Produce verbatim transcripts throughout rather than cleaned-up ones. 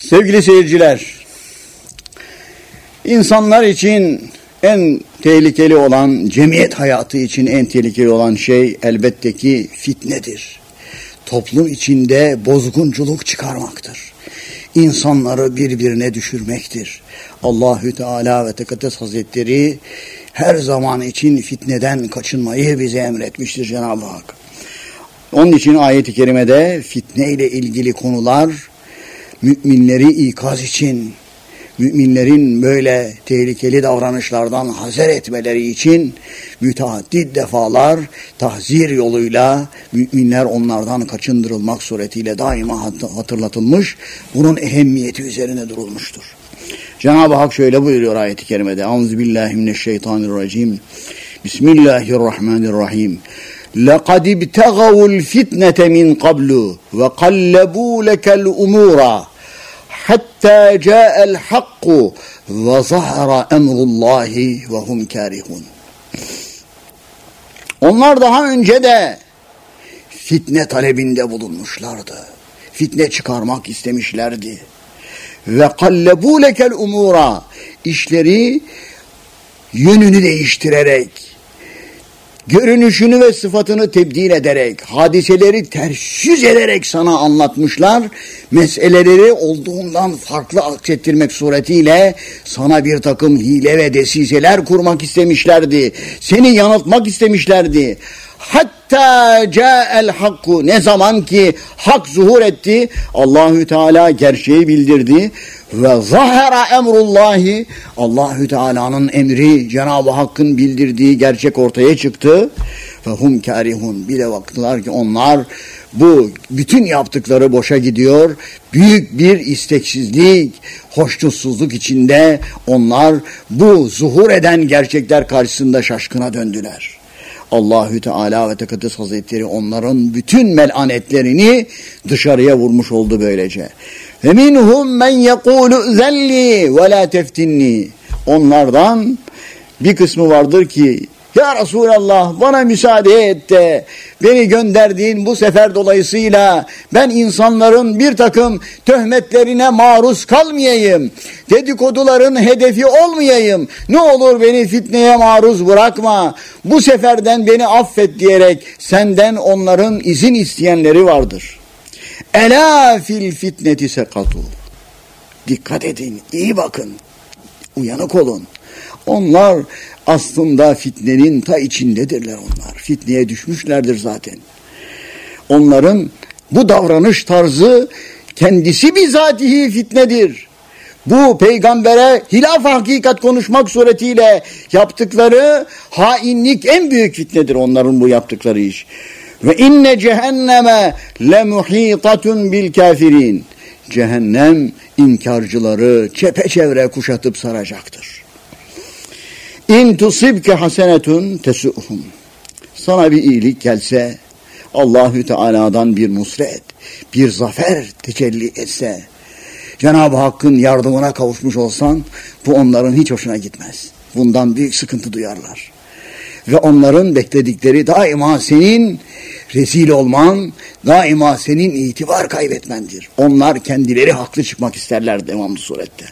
Sevgili seyirciler, insanlar için en tehlikeli olan, cemiyet hayatı için en tehlikeli olan şey elbette ki fitnedir. Toplum içinde bozgunculuk çıkarmaktır. İnsanları birbirine düşürmektir. Allahü Teala ve Tekaddes Hazretleri her zaman için fitneden kaçınmayı bize emretmiştir Cenab-ı Hak. Onun için ayet-i kerimede fitne ile ilgili konular müminleri ikaz için, müminlerin böyle tehlikeli davranışlardan hazer etmeleri için müteaddit defalar tahzir yoluyla müminler onlardan kaçındırılmak suretiyle daima hatırlatılmış, bunun ehemmiyeti üzerine durulmuştur. Cenab-ı Hak şöyle buyuruyor ayet-i kerimede: Euzubillahimineşşeytanirracim. Bismillahirrahmanirrahim. لَقَدْ ابْتَغَوُا الْفِتْنَةَ مِنْ قَبْلُ وَقَلَّبُوا لَكَ الْأُمُورَ حَتَّى جَاءَ الْحَقُّ وَظَهَرَ أَمْرُ اللّٰهِ وَهُمْ كَارِهُونَ. Onlar daha önce de fitne talebinde bulunmuşlardı. Fitne çıkarmak istemişlerdi. Ve kallebu lekel umura, işleri yönünü değiştirerek, görünüşünü ve sıfatını tebdil ederek, hadiseleri ters yüz ederek sana anlatmışlar. Meseleleri olduğundan farklı aksettirmek suretiyle sana bir takım hile ve desiseler kurmak istemişlerdi. Seni yanıltmak istemişlerdi. Hatta ca'el hakku, ne zaman ki hak zuhur etti, Allahü Teala gerçeği bildirdi ve zahara emrullahi, Allahü Teala'nın emri, Cenab-ı Hakk'ın bildirdiği gerçek ortaya çıktı. Ve hum karihun, bir de baktılar ki onlar bu bütün yaptıkları boşa gidiyor. Büyük bir isteksizlik, hoşnutsuzluk içinde onlar bu zuhur eden gerçekler karşısında şaşkına döndüler. Allahü Teala ve Tekaddes Hazretleri onların bütün melanetlerini dışarıya vurmuş oldu böylece. Ve minhum men yekulu zelli ve la teftinni. Onlardan bir kısmı vardır ki, ya Resulallah bana müsaade et de beni gönderdiğin bu sefer dolayısıyla ben insanların bir takım töhmetlerine maruz kalmayayım, dedikoduların hedefi olmayayım, ne olur beni fitneye maruz bırakma, bu seferden beni affet diyerek senden onların izin isteyenleri vardır. Ela fil fitneti sekatu. Dikkat edin, iyi bakın, uyanık olun. Onlar aslında fitnenin ta içindedirler onlar. Fitneye düşmüşlerdir zaten. Onların bu davranış tarzı kendisi bizatihi fitnedir. Bu peygambere hilaf hakikat konuşmak suretiyle yaptıkları hainlik en büyük fitnedir onların bu yaptıkları iş. Ve inne cehenneme lemuhitatun bil kafirin. Cehennem inkarcıları çepeçevre kuşatıp saracaktır. İn tusibke hasenetun tesuhum. Sana bir iyilik gelse, Allahü Teala'dan bir nusret, bir zafer tecelli etse, Cenab-ı Hakk'ın yardımına kavuşmuş olsan, bu onların hiç hoşuna gitmez. Bundan büyük sıkıntı duyarlar. Ve onların bekledikleri daima senin rezil olman, daima senin itibar kaybetmendir. Onlar kendileri haklı çıkmak isterler devamlı surette.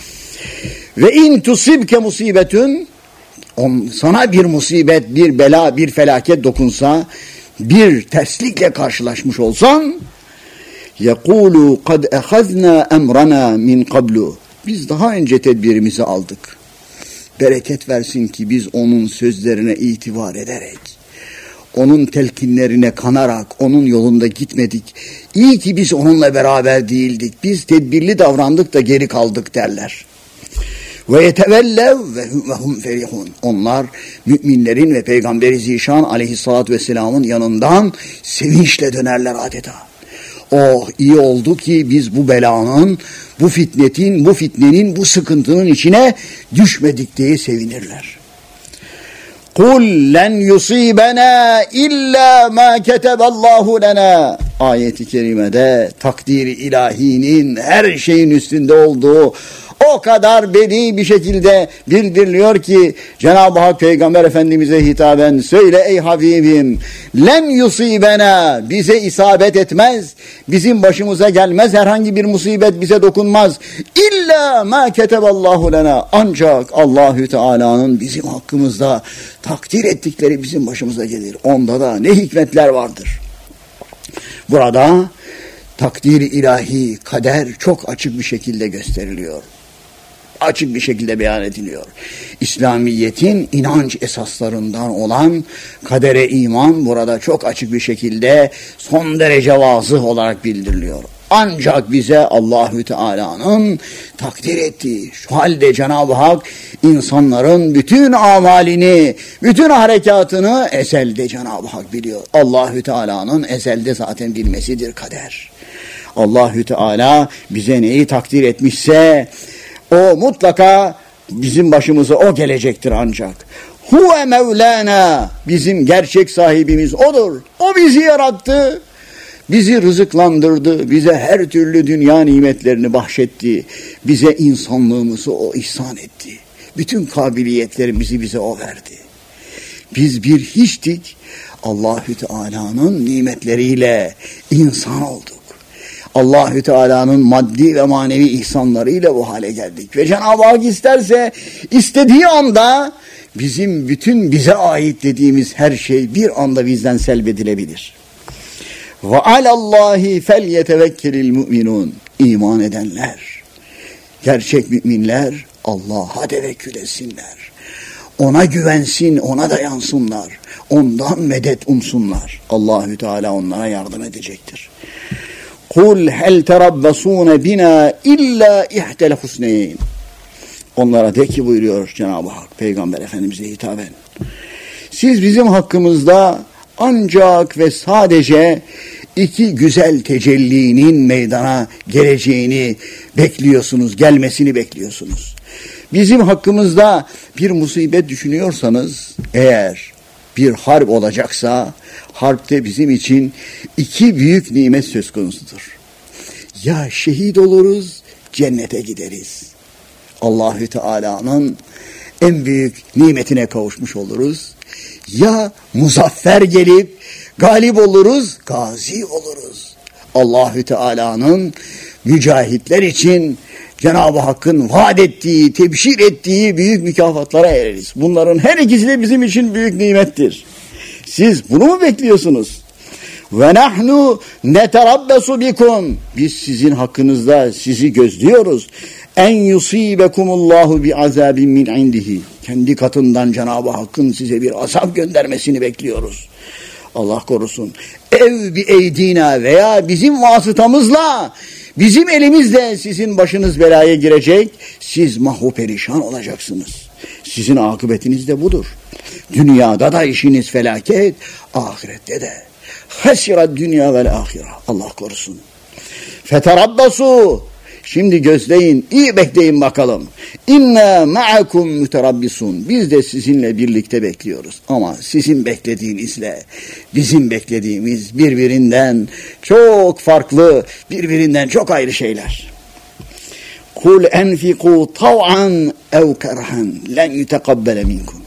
Ve in tusibke musibetun, sana bir musibet, bir bela, bir felaket dokunsa, bir terslikle karşılaşmış olsan, yekulu kad ehazna emrana min qablu. Biz daha önce tedbirimizi aldık. Bereket versin ki biz onun sözlerine itibar ederek, onun telkinlerine kanarak, onun yolunda gitmedik. İyi ki biz onunla beraber değildik. Biz tedbirli davrandık da geri kaldık derler. Ve yetevellev ve hum ferihun. Onlar müminlerin ve Peygamberi Zişan aleyhissalatü vesselamın yanından sevinçle dönerler adeta. Oh, iyi oldu ki biz bu belanın, bu fitnetin, bu fitnenin, bu sıkıntının içine düşmedik diye sevinirler. Kul len yusibena illa ma keteballahu lena. Ayet-i kerimede takdiri ilahinin her şeyin üstünde olduğu o o kadar bedi bir şekilde bildiriliyor ki Cenab-ı Hak Peygamber Efendimiz'e hitaben söyle ey Habibim, len yusibena, bize isabet etmez, bizim başımıza gelmez, herhangi bir musibet bize dokunmaz. İlla ma keteballahu lena, ancak Allahü Teala'nın bizim hakkımızda takdir ettikleri bizim başımıza gelir. Onda da ne hikmetler vardır. Burada takdir-i ilahi, kader çok açık bir şekilde gösteriliyor. Açık bir şekilde beyan ediliyor. İslamiyet'in inanç esaslarından olan kadere iman burada çok açık bir şekilde son derece vazıh olarak bildiriliyor. Ancak bize Allahü Teala'nın takdir ettiği, şu halde Cenab-ı Hak insanların bütün amalini, bütün harekatını ezelde Cenab-ı Hak biliyor. Allahü Teala'nın ezelde zaten bilmesidir kader. Allahü Teala bize neyi takdir etmişse o mutlaka bizim başımıza o gelecektir ancak. Huve Mevlana, bizim gerçek sahibimiz odur. O bizi yarattı, bizi rızıklandırdı, bize her türlü dünya nimetlerini bahşetti, bize insanlığımızı o ihsan etti. Bütün kabiliyetlerimizi bize o verdi. Biz bir hiçtik, Allahü Teala'nın nimetleriyle insan olduk. Allahü Teala'nın maddi ve manevi ihsanlarıyla bu hale geldik. Ve Cenab-ı Hak isterse istediği anda bizim bütün bize ait dediğimiz her şey bir anda bizden selbedilebilir. Ve alallahi felyetevekkelil mu'minun. İman edenler, gerçek müminler Allah'a tevekkül etsinler. Ona güvensin, ona dayansınlar. Ondan medet umsunlar. Allahü Teala onlara yardım edecektir. Kul hel terabbasune bina illa ihtel husneyn. Onlara de ki buyuruyor Cenab-ı Hak Peygamber Efendimiz'e hitaben. Siz bizim hakkımızda ancak ve sadece iki güzel tecellinin meydana geleceğini bekliyorsunuz, gelmesini bekliyorsunuz. Bizim hakkımızda bir musibet düşünüyorsanız, eğer bir harp olacaksa, harpte bizim için iki büyük nimet söz konusudur. Ya şehit oluruz, cennete gideriz. Allahü Teala'nın en büyük nimetine kavuşmuş oluruz. Ya muzaffer gelip galip oluruz, gazi oluruz. Allahü Teala'nın mücahitler için Cenab-ı Hakk'ın vaat ettiği, tebşir ettiği büyük mükafatlara ereriz. Bunların her ikisi de bizim için büyük nimettir. Siz bunu mu bekliyorsunuz? Ve nahnu neterabbesu bikum. Biz sizin hakkınızda sizi gözlüyoruz. En yusibekumullahu bi azabin min indihi. Kendi katından Cenab-ı Hakk'ın size bir azap göndermesini bekliyoruz. Allah korusun. Ev bi eydina, veya bizim vasıtamızla, bizim elimizle sizin başınız belaya girecek. Siz mahvu perişan olacaksınız. Sizin akıbetiniz de budur. Dünyada da işiniz felaket, ahirette de. Hasirat dünya vel ahire. Allah korusun. Feterabbasu. Şimdi gözleyin, iyi bekleyin bakalım. İnna ma'akum müterabbisun. Biz de sizinle birlikte bekliyoruz. Ama sizin beklediğinizle bizim beklediğimiz birbirinden çok farklı, birbirinden çok ayrı şeyler. Kul enfiku tav'an ev kerhan len yutekabbele minkum.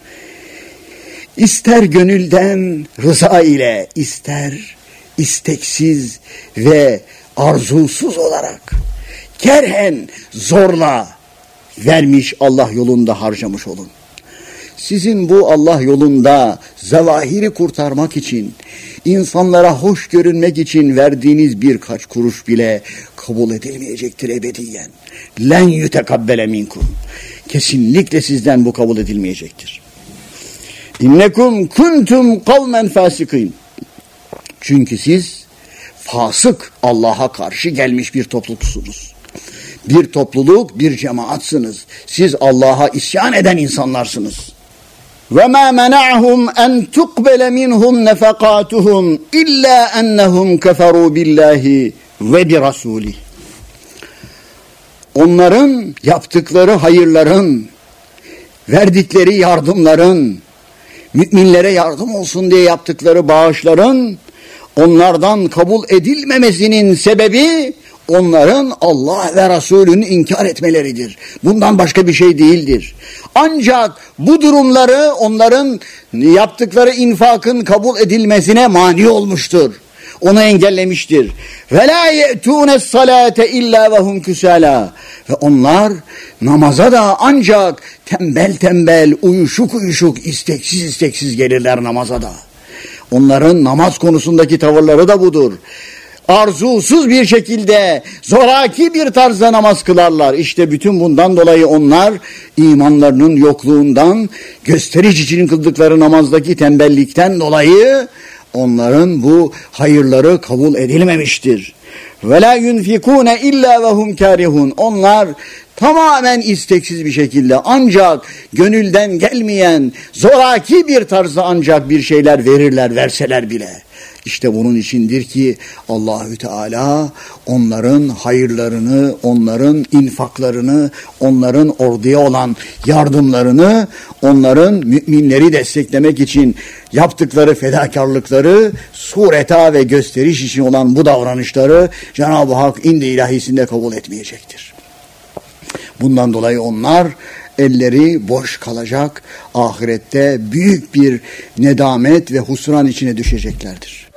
İster gönülden rıza ile, ister isteksiz ve arzusuz olarak, kerhen zorla vermiş, Allah yolunda harcamış olun. Sizin bu Allah yolunda zevahiri kurtarmak için, insanlara hoş görünmek için verdiğiniz birkaç kuruş bile kabul edilmeyecektir ebediyen. Len yutekabbele minkum. Kesinlikle sizden bu kabul edilmeyecektir. İnnekum kuntum kavmen fasikin. Çünkü siz fasık, Allah'a karşı gelmiş bir topluluksunuz. Bir topluluk, bir cemaatsınız. Siz Allah'a isyan eden insanlarsınız. Ve ma mena'hum en tuqbele minhum nefakatuhum illa ennehum keferu billahi ve bi rasulih. Onların yaptıkları hayırların, verdikleri yardımların, müminlere yardım olsun diye yaptıkları bağışların onlardan kabul edilmemesinin sebebi onların Allah ve Resulünü inkar etmeleridir. Bundan başka bir şey değildir. Ancak bu durumları onların yaptıkları infakın kabul edilmesine mani olmuştur. Onu engellemiştir. Ve la ye'tûne salate illa ve hum kusala. Ve onlar namaza da ancak tembel tembel, uyuşuk uyuşuk, isteksiz isteksiz gelirler namaza da. Onların namaz konusundaki tavırları da budur. Arzusuz bir şekilde zoraki bir tarzda namaz kılarlar. İşte bütün bundan dolayı onlar imanlarının yokluğundan, gösteriş için kıldıkları namazdaki tembellikten dolayı onların bu hayırları kabul edilmemiştir. Ve la yunfikune illa ve hum karihun. Onlar tamamen isteksiz bir şekilde ancak gönülden gelmeyen zoraki bir tarzda ancak bir şeyler verirler, verseler bile. İşte bunun içindir ki Allahü Teala onların hayırlarını, onların infaklarını, onların orduya olan yardımlarını, onların müminleri desteklemek için yaptıkları fedakarlıkları, sureta ve gösteriş için olan bu davranışları Cenab-ı Hak indi ilahisinde kabul etmeyecektir. Bundan dolayı onlar elleri boş kalacak, ahirette büyük bir nedamet ve husran içine düşeceklerdir.